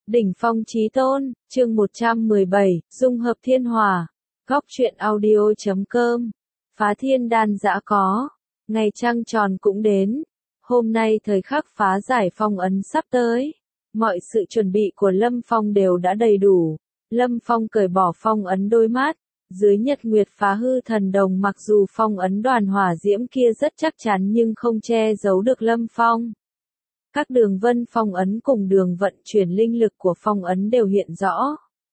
Đỉnh phong chí tôn, chương 117, dung hợp thiên hỏa. Góc truyện audio.com. Phá thiên đan dã có. Ngày trăng tròn cũng đến. Hôm nay thời khắc phá giải phong ấn sắp tới. Mọi sự chuẩn bị của Lâm Phong đều đã đầy đủ. Lâm Phong cởi bỏ phong ấn đôi mắt. Dưới nhật nguyệt phá hư thần đồng, mặc dù phong ấn đoàn hỏa diễm kia rất chắc chắn nhưng không che giấu được Lâm Phong. Các đường vân phong ấn cùng đường vận chuyển linh lực của phong ấn đều hiện rõ.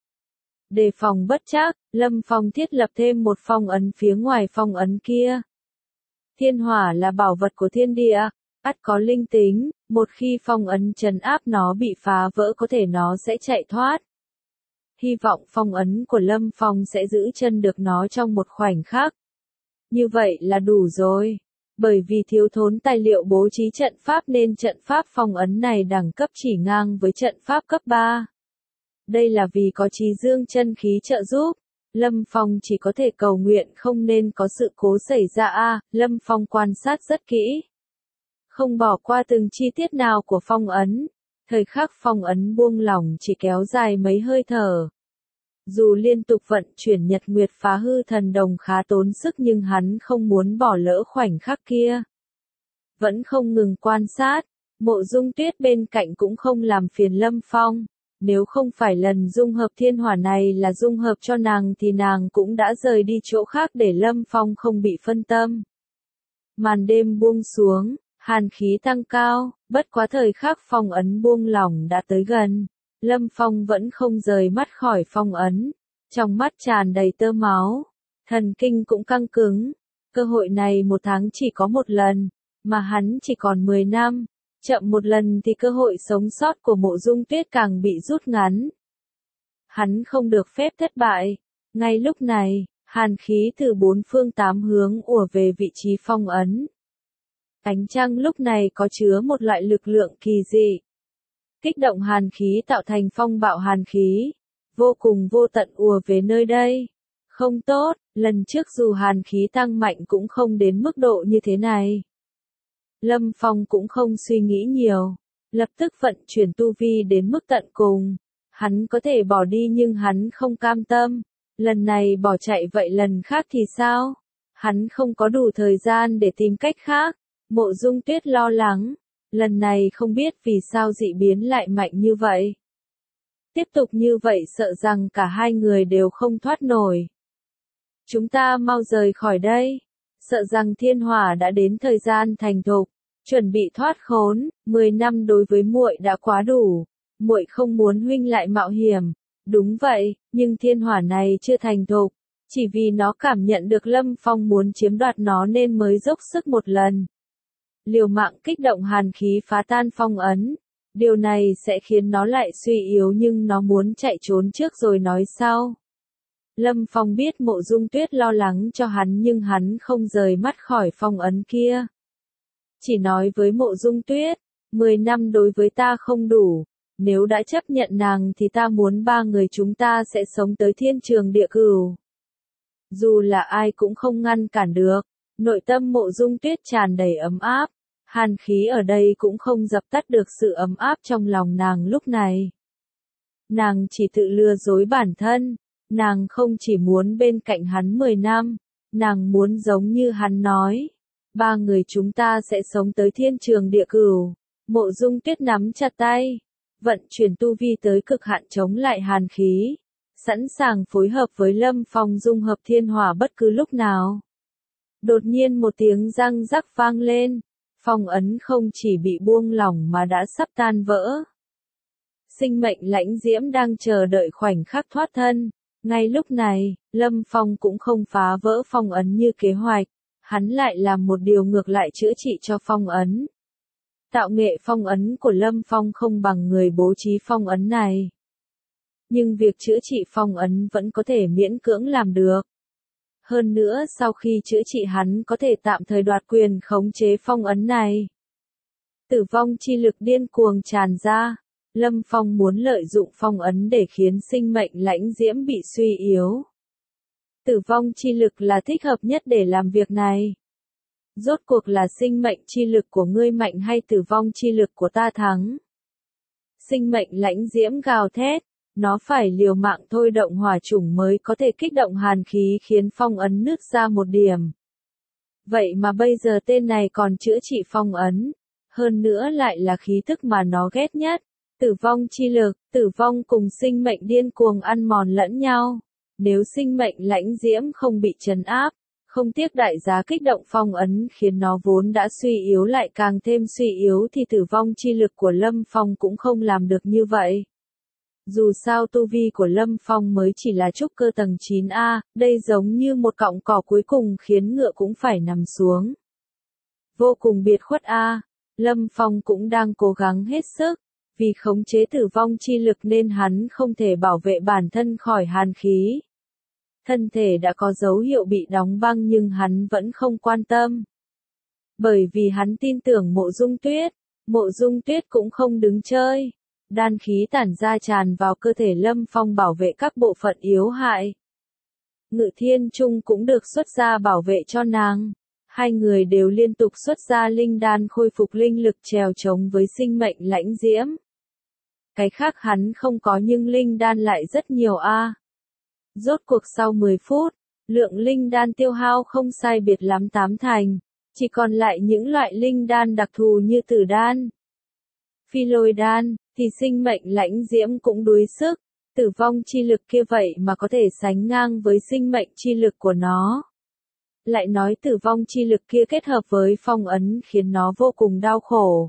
Đề phòng bất trắc, Lâm Phong thiết lập thêm một phong ấn phía ngoài phong ấn kia. Thiên hỏa là bảo vật của thiên địa, ắt có linh tính, một khi phong ấn trấn áp nó bị phá vỡ có thể nó sẽ chạy thoát. Hy vọng phong ấn của Lâm Phong sẽ giữ chân được nó trong một khoảnh khắc. Như vậy là đủ rồi. Bởi vì thiếu thốn tài liệu bố trí trận pháp nên trận pháp phong ấn này đẳng cấp chỉ ngang với trận pháp cấp 3. Đây là vì có Chí Dương chân khí trợ giúp. Lâm Phong chỉ có thể cầu nguyện không nên có sự cố xảy ra. Lâm Phong quan sát rất kỹ, không bỏ qua từng chi tiết nào của phong ấn. Thời khắc phong ấn buông lỏng chỉ kéo dài mấy hơi thở. Dù liên tục vận chuyển nhật nguyệt phá hư thần đồng khá tốn sức nhưng hắn không muốn bỏ lỡ khoảnh khắc kia. Vẫn không ngừng quan sát, Mộ Dung Tuyết bên cạnh cũng không làm phiền Lâm Phong. Nếu không phải lần dung hợp thiên hỏa này là dung hợp cho nàng thì nàng cũng đã rời đi chỗ khác để Lâm Phong không bị phân tâm. Màn đêm buông xuống, hàn khí tăng cao, bất quá thời khắc phong ấn buông lỏng đã tới gần. Lâm Phong vẫn không rời mắt khỏi phong ấn, trong mắt tràn đầy tơ máu, thần kinh cũng căng cứng. Cơ hội này một tháng chỉ có một lần, mà hắn chỉ còn 10 năm, chậm một lần thì cơ hội sống sót của Mộ Dung Tuyết càng bị rút ngắn. Hắn không được phép thất bại. Ngay lúc này, hàn khí từ bốn phương tám hướng ùa về vị trí phong ấn. Ánh trăng lúc này có chứa một loại lực lượng kỳ dị. Kích động hàn khí tạo thành phong bạo hàn khí, vô cùng vô tận ùa về nơi đây. Không tốt, lần trước dù hàn khí tăng mạnh cũng không đến mức độ như thế này. Lâm Phong cũng không suy nghĩ nhiều, lập tức vận chuyển tu vi đến mức tận cùng. Hắn có thể bỏ đi nhưng hắn không cam tâm. Lần này bỏ chạy vậy lần khác thì sao? Hắn không có đủ thời gian để tìm cách khác. Mộ Dung Tuyết lo lắng. Lần này không biết vì sao dị biến lại mạnh như vậy. Tiếp tục như vậy sợ rằng cả hai người đều không thoát nổi. Chúng ta mau rời khỏi đây. Sợ rằng thiên hỏa đã đến thời gian thành thục, chuẩn bị thoát khốn. 10 năm đối với muội đã quá đủ. Muội không muốn huynh lại mạo hiểm. Đúng vậy, nhưng thiên hỏa này chưa thành thục. Chỉ vì nó cảm nhận được Lâm Phong muốn chiếm đoạt nó nên mới dốc sức một lần. Liều mạng kích động hàn khí phá tan phong ấn. Điều này sẽ khiến nó lại suy yếu nhưng nó muốn chạy trốn trước rồi nói sau. Lâm Phong biết Mộ Dung Tuyết lo lắng cho hắn nhưng hắn không rời mắt khỏi phong ấn kia. Chỉ nói với Mộ Dung Tuyết, 10 năm đối với ta không đủ. Nếu đã chấp nhận nàng thì ta muốn ba người chúng ta sẽ sống tới thiên trường địa cửu. Dù là ai cũng không ngăn cản được. Nội tâm Mộ Dung Tuyết tràn đầy ấm áp. Hàn khí ở đây cũng không dập tắt được sự ấm áp trong lòng nàng lúc này. Nàng chỉ tự lừa dối bản thân. Nàng không chỉ muốn bên cạnh hắn 10 năm. Nàng muốn giống như hắn nói. Ba người chúng ta sẽ sống tới thiên trường địa cửu. Mộ Dung Tuyết nắm chặt tay. Vận chuyển tu vi tới cực hạn chống lại hàn khí. Sẵn sàng phối hợp với Lâm Phong dung hợp thiên hỏa bất cứ lúc nào. Đột nhiên một tiếng răng rắc vang lên. Phong ấn không chỉ bị buông lỏng mà đã sắp tan vỡ. Sinh mệnh lãnh diễm đang chờ đợi khoảnh khắc thoát thân. Ngay lúc này, Lâm Phong cũng không phá vỡ phong ấn như kế hoạch. Hắn lại làm một điều ngược lại chữa trị cho phong ấn. Tạo nghệ phong ấn của Lâm Phong không bằng người bố trí phong ấn này. Nhưng việc chữa trị phong ấn vẫn có thể miễn cưỡng làm được. Hơn nữa sau khi chữa trị hắn có thể tạm thời đoạt quyền khống chế phong ấn này. Tử vong chi lực điên cuồng tràn ra. Lâm Phong muốn lợi dụng phong ấn để khiến sinh mệnh lãnh diễm bị suy yếu. Tử vong chi lực là thích hợp nhất để làm việc này. Rốt cuộc là sinh mệnh chi lực của ngươi mạnh hay tử vong chi lực của ta thắng? Sinh mệnh lãnh diễm gào thét, nó phải liều mạng thôi động hỏa chủng mới có thể kích động hàn khí khiến phong ấn nứt ra một điểm. Vậy mà bây giờ tên này còn chữa trị phong ấn, hơn nữa lại là khí tức mà nó ghét nhất. Tử vong chi lực, tử vong cùng sinh mệnh điên cuồng ăn mòn lẫn nhau. Nếu sinh mệnh lãnh diễm không bị trấn áp, không tiếc đại giá kích động phong ấn khiến nó vốn đã suy yếu lại càng thêm suy yếu thì tử vong chi lực của Lâm Phong cũng không làm được như vậy. Dù sao tu vi của Lâm Phong mới chỉ là trúc cơ tầng 9A, đây giống như một cọng cỏ cuối cùng khiến ngựa cũng phải nằm xuống. Vô cùng biệt khuất A, Lâm Phong cũng đang cố gắng hết sức, vì khống chế tử vong chi lực nên hắn không thể bảo vệ bản thân khỏi hàn khí. Thân thể đã có dấu hiệu bị đóng băng nhưng hắn vẫn không quan tâm. Bởi vì hắn tin tưởng Mộ Dung Tuyết cũng không đứng chơi. Đan khí tản ra tràn vào cơ thể Lâm Phong bảo vệ các bộ phận yếu hại. Ngự Thiên Trung cũng được xuất ra bảo vệ cho nàng. Hai người đều liên tục xuất ra linh đan khôi phục linh lực trèo chống với sinh mệnh lãnh diễm. Cái khác hắn không có nhưng linh đan lại rất nhiều a. Rốt cuộc sau 10 phút, lượng linh đan tiêu hao không sai biệt lắm 8 thành, chỉ còn lại những loại linh đan đặc thù như tử đan, phi lôi đan, thì sinh mệnh lãnh diễm cũng đuối sức, tử vong chi lực kia vậy mà có thể sánh ngang với sinh mệnh chi lực của nó. Lại nói tử vong chi lực kia kết hợp với phong ấn khiến nó vô cùng đau khổ.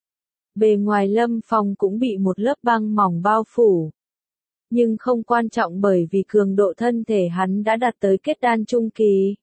Bề ngoài Lâm Phong cũng bị một lớp băng mỏng bao phủ. Nhưng không quan trọng bởi vì cường độ thân thể hắn đã đạt tới kết đan trung kỳ.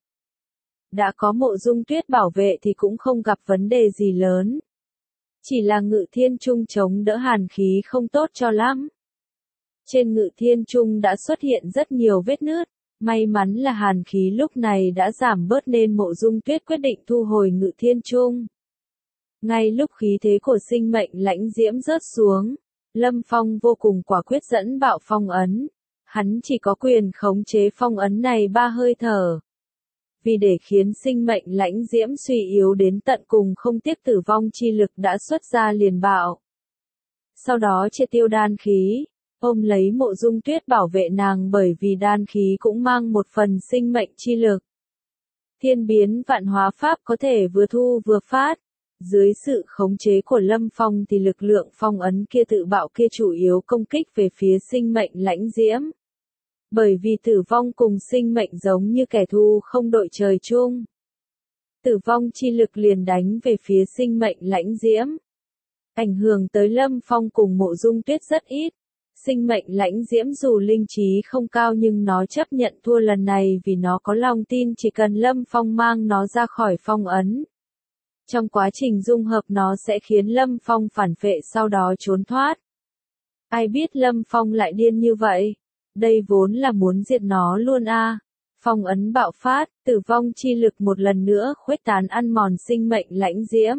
Đã có Mộ Dung Tuyết bảo vệ thì cũng không gặp vấn đề gì lớn. Chỉ là Ngự Thiên Trung chống đỡ hàn khí không tốt cho lắm. Trên Ngự Thiên Trung đã xuất hiện rất nhiều vết nứt. May mắn là hàn khí lúc này đã giảm bớt nên Mộ Dung Tuyết quyết định thu hồi Ngự Thiên Trung. Ngay lúc khí thế của sinh mệnh lãnh diễm rớt xuống, Lâm Phong vô cùng quả quyết dẫn bạo phong ấn. Hắn chỉ có quyền khống chế phong ấn này 3 hơi thở. Vì để khiến sinh mệnh lãnh diễm suy yếu đến tận cùng không tiếc tử vong chi lực đã xuất ra liền bạo. Sau đó triệt tiêu đan khí, ôm lấy Mộ Dung Tuyết bảo vệ nàng bởi vì đan khí cũng mang một phần sinh mệnh chi lực. Thiên biến vạn hóa pháp có thể vừa thu vừa phát. Dưới sự khống chế của Lâm Phong thì lực lượng phong ấn kia tự bạo kia chủ yếu công kích về phía sinh mệnh lãnh diễm. Bởi vì tử vong cùng sinh mệnh giống như kẻ thù không đội trời chung. Tử vong chi lực liền đánh về phía sinh mệnh lãnh diễm. Ảnh hưởng tới Lâm Phong cùng Mộ Dung Tuyết rất ít. Sinh mệnh lãnh diễm dù linh trí không cao nhưng nó chấp nhận thua lần này vì nó có lòng tin chỉ cần Lâm Phong mang nó ra khỏi phong ấn. Trong quá trình dung hợp nó sẽ khiến Lâm Phong phản phệ sau đó trốn thoát. Ai biết Lâm Phong lại điên như vậy? Đây vốn là muốn diệt nó luôn a. Phong ấn bạo phát, tử vong chi lực một lần nữa khuếch tán ăn mòn sinh mệnh lãnh diễm.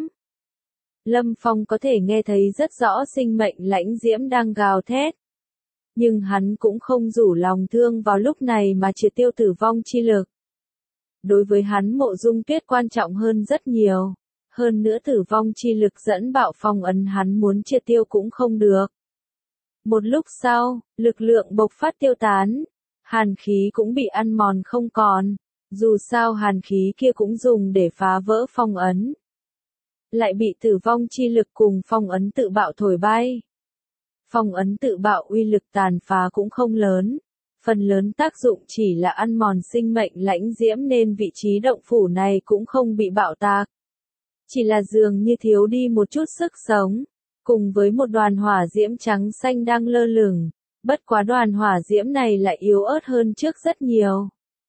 Lâm Phong có thể nghe thấy rất rõ sinh mệnh lãnh diễm đang gào thét. Nhưng hắn cũng không rủ lòng thương vào lúc này mà triệt tiêu tử vong chi lực. Đối với hắn Mộ Dung Tuyết quan trọng hơn rất nhiều. Hơn nữa tử vong chi lực dẫn bạo phong ấn hắn muốn triệt tiêu cũng không được. Một lúc sau, lực lượng bộc phát tiêu tán. Hàn khí cũng bị ăn mòn không còn. Dù sao hàn khí kia cũng dùng để phá vỡ phong ấn. Lại bị tử vong chi lực cùng phong ấn tự bạo thổi bay. Phong ấn tự bạo uy lực tàn phá cũng không lớn. Phần lớn tác dụng chỉ là ăn mòn sinh mệnh lãnh diễm nên vị trí động phủ này cũng không bị bạo tạc. Chỉ là dường như thiếu đi một chút sức sống. Cùng với một đoàn hỏa diễm trắng xanh đang lơ lửng. Bất quá đoàn hỏa diễm này lại yếu ớt hơn trước rất nhiều.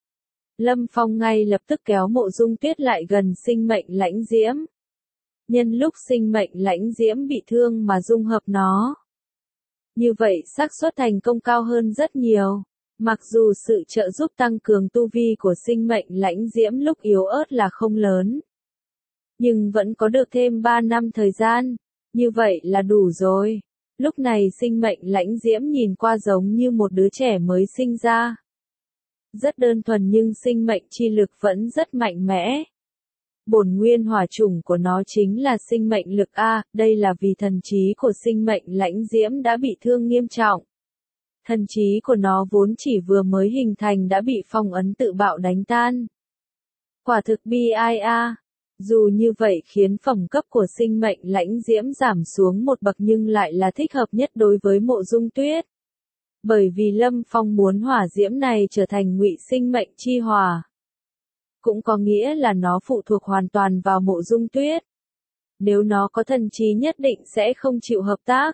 Lâm Phong ngay lập tức kéo Mộ Dung Tuyết lại gần sinh mệnh lãnh diễm. Nhân lúc sinh mệnh lãnh diễm bị thương mà dung hợp nó. Như vậy xác suất thành công cao hơn rất nhiều. Mặc dù sự trợ giúp tăng cường tu vi của sinh mệnh lãnh diễm lúc yếu ớt là không lớn. Nhưng vẫn có được thêm 3 năm thời gian. Như vậy là đủ rồi. Lúc này sinh mệnh lãnh diễm nhìn qua giống như một đứa trẻ mới sinh ra. Rất đơn thuần nhưng sinh mệnh chi lực vẫn rất mạnh mẽ. Bổn nguyên hỏa chủng của nó chính là sinh mệnh lực A, đây là vì thần trí của sinh mệnh lãnh diễm đã bị thương nghiêm trọng. Thần trí của nó vốn chỉ vừa mới hình thành đã bị phong ấn tự bạo đánh tan. Quả thực bi ai a. Dù như vậy khiến phẩm cấp của sinh mệnh lãnh diễm giảm xuống một bậc nhưng lại là thích hợp nhất đối với Mộ Dung Tuyết. Bởi vì Lâm Phong muốn hỏa diễm này trở thành ngụy sinh mệnh chi hỏa. Cũng có nghĩa là nó phụ thuộc hoàn toàn vào Mộ Dung Tuyết. Nếu nó có thần trí nhất định sẽ không chịu hợp tác.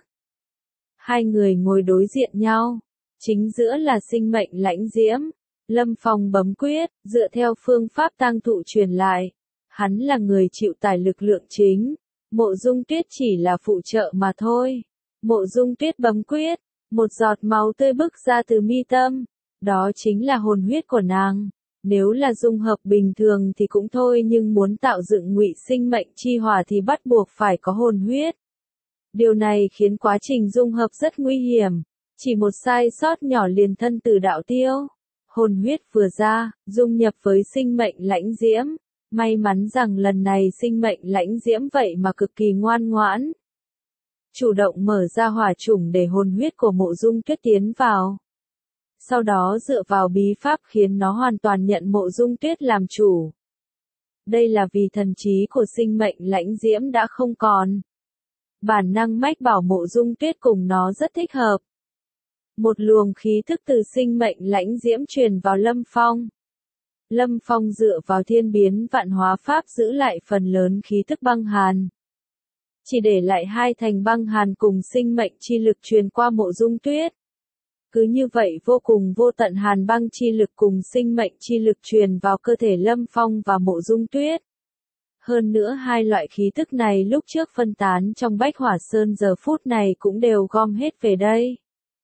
Hai người ngồi đối diện nhau. Chính giữa là sinh mệnh lãnh diễm. Lâm Phong bấm quyết, dựa theo phương pháp tang thụ truyền lại. Hắn là người chịu tải lực lượng chính. Mộ Dung Tuyết chỉ là phụ trợ mà thôi. Mộ Dung Tuyết bấm quyết, một giọt máu tươi bức ra từ mi tâm. Đó chính là hồn huyết của nàng. Nếu là dung hợp bình thường thì cũng thôi nhưng muốn tạo dựng ngụy sinh mệnh chi hỏa thì bắt buộc phải có hồn huyết. Điều này khiến quá trình dung hợp rất nguy hiểm. Chỉ một sai sót nhỏ liền thân tử đạo tiêu. Hồn huyết vừa ra, dung nhập với sinh mệnh lãnh diễm. May mắn rằng lần này sinh mệnh lãnh diễm vậy mà cực kỳ ngoan ngoãn. Chủ động mở ra hỏa chủng để hồn huyết của Mộ Dung Tuyết tiến vào. Sau đó dựa vào bí pháp khiến nó hoàn toàn nhận Mộ Dung Tuyết làm chủ. Đây là vì thần trí của sinh mệnh lãnh diễm đã không còn. Bản năng mách bảo Mộ Dung Tuyết cùng nó rất thích hợp. Một luồng khí thức từ sinh mệnh lãnh diễm truyền vào Lâm Phong. Lâm Phong dựa vào thiên biến vạn hóa pháp giữ lại phần lớn khí thức băng hàn. Chỉ để lại hai thành băng hàn cùng sinh mệnh chi lực truyền qua Mộ Dung Tuyết. Cứ như vậy vô cùng vô tận hàn băng chi lực cùng sinh mệnh chi lực truyền vào cơ thể Lâm Phong và Mộ Dung Tuyết. Hơn nữa hai loại khí thức này lúc trước phân tán trong Bách Hỏa Sơn giờ phút này cũng đều gom hết về đây.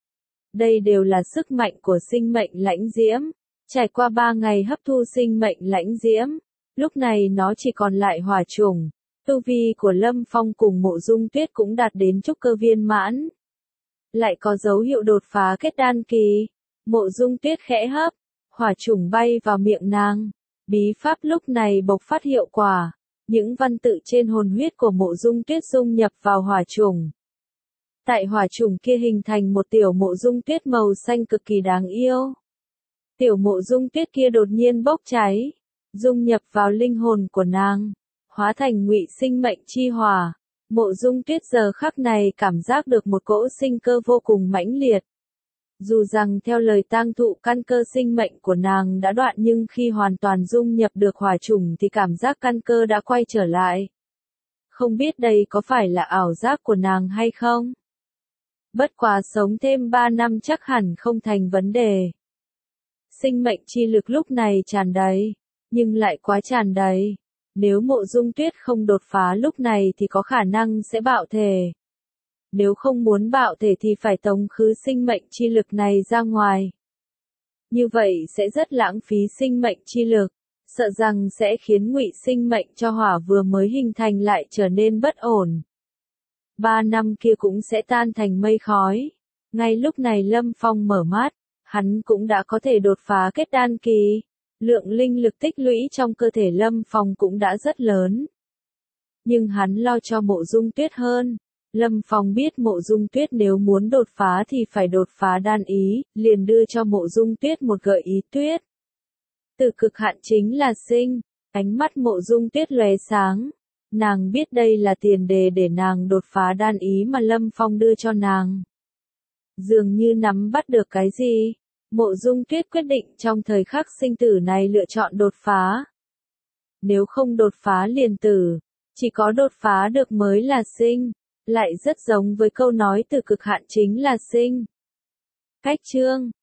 Đây đều là sức mạnh của sinh mệnh lãnh diễm. Trải qua 3 ngày hấp thu sinh mệnh lãnh diễm, lúc này nó chỉ còn lại hỏa chủng. Tu vi của Lâm Phong cùng Mộ Dung Tuyết cũng đạt đến trúc cơ viên mãn. Lại có dấu hiệu đột phá kết đan kỳ. Mộ Dung Tuyết khẽ hấp, hỏa chủng bay vào miệng nàng. Bí pháp lúc này bộc phát hiệu quả. Những văn tự trên hồn huyết của Mộ Dung Tuyết dung nhập vào hỏa chủng. Tại hỏa chủng kia hình thành một tiểu Mộ Dung Tuyết màu xanh cực kỳ đáng yêu. Tiểu Mộ Dung Tuyết kia đột nhiên bốc cháy, dung nhập vào linh hồn của nàng, hóa thành ngụy sinh mệnh chi hỏa. Mộ Dung Tuyết giờ khắc này cảm giác được một cỗ sinh cơ vô cùng mãnh liệt. Dù rằng theo lời tang thụ căn cơ sinh mệnh của nàng đã đoạn nhưng khi hoàn toàn dung nhập được hỏa chủng thì cảm giác căn cơ đã quay trở lại. Không biết đây có phải là ảo giác của nàng hay không? Bất quá sống thêm 3 năm chắc hẳn không thành vấn đề. Sinh mệnh chi lực lúc này tràn đầy, nhưng lại quá tràn đầy. Nếu Mộ Dung Tuyết không đột phá lúc này thì có khả năng sẽ bạo thể. Nếu không muốn bạo thể thì phải tống khứ sinh mệnh chi lực này ra ngoài. Như vậy sẽ rất lãng phí sinh mệnh chi lực, sợ rằng sẽ khiến ngụy sinh mệnh cho hỏa vừa mới hình thành lại trở nên bất ổn. 3 năm kia cũng sẽ tan thành mây khói. Ngay lúc này Lâm Phong mở mắt, hắn cũng đã có thể đột phá kết đan kỳ. Lượng linh lực tích lũy trong cơ thể Lâm Phong cũng đã rất lớn. Nhưng hắn lo cho Mộ Dung Tuyết hơn. Lâm Phong biết Mộ Dung Tuyết nếu muốn đột phá thì phải đột phá đan ý, liền đưa cho Mộ Dung Tuyết một gợi ý tuyết. Từ cực hạn chính là sinh, ánh mắt Mộ Dung Tuyết lóe sáng. Nàng biết đây là tiền đề để nàng đột phá đan ý mà Lâm Phong đưa cho nàng. Dường như nắm bắt được cái gì, Mộ Dung Tuyết quyết định trong thời khắc sinh tử này lựa chọn đột phá. Nếu không đột phá liền tử, chỉ có đột phá được mới là sinh, lại rất giống với câu nói từ cực hạn chính là sinh. Cách chương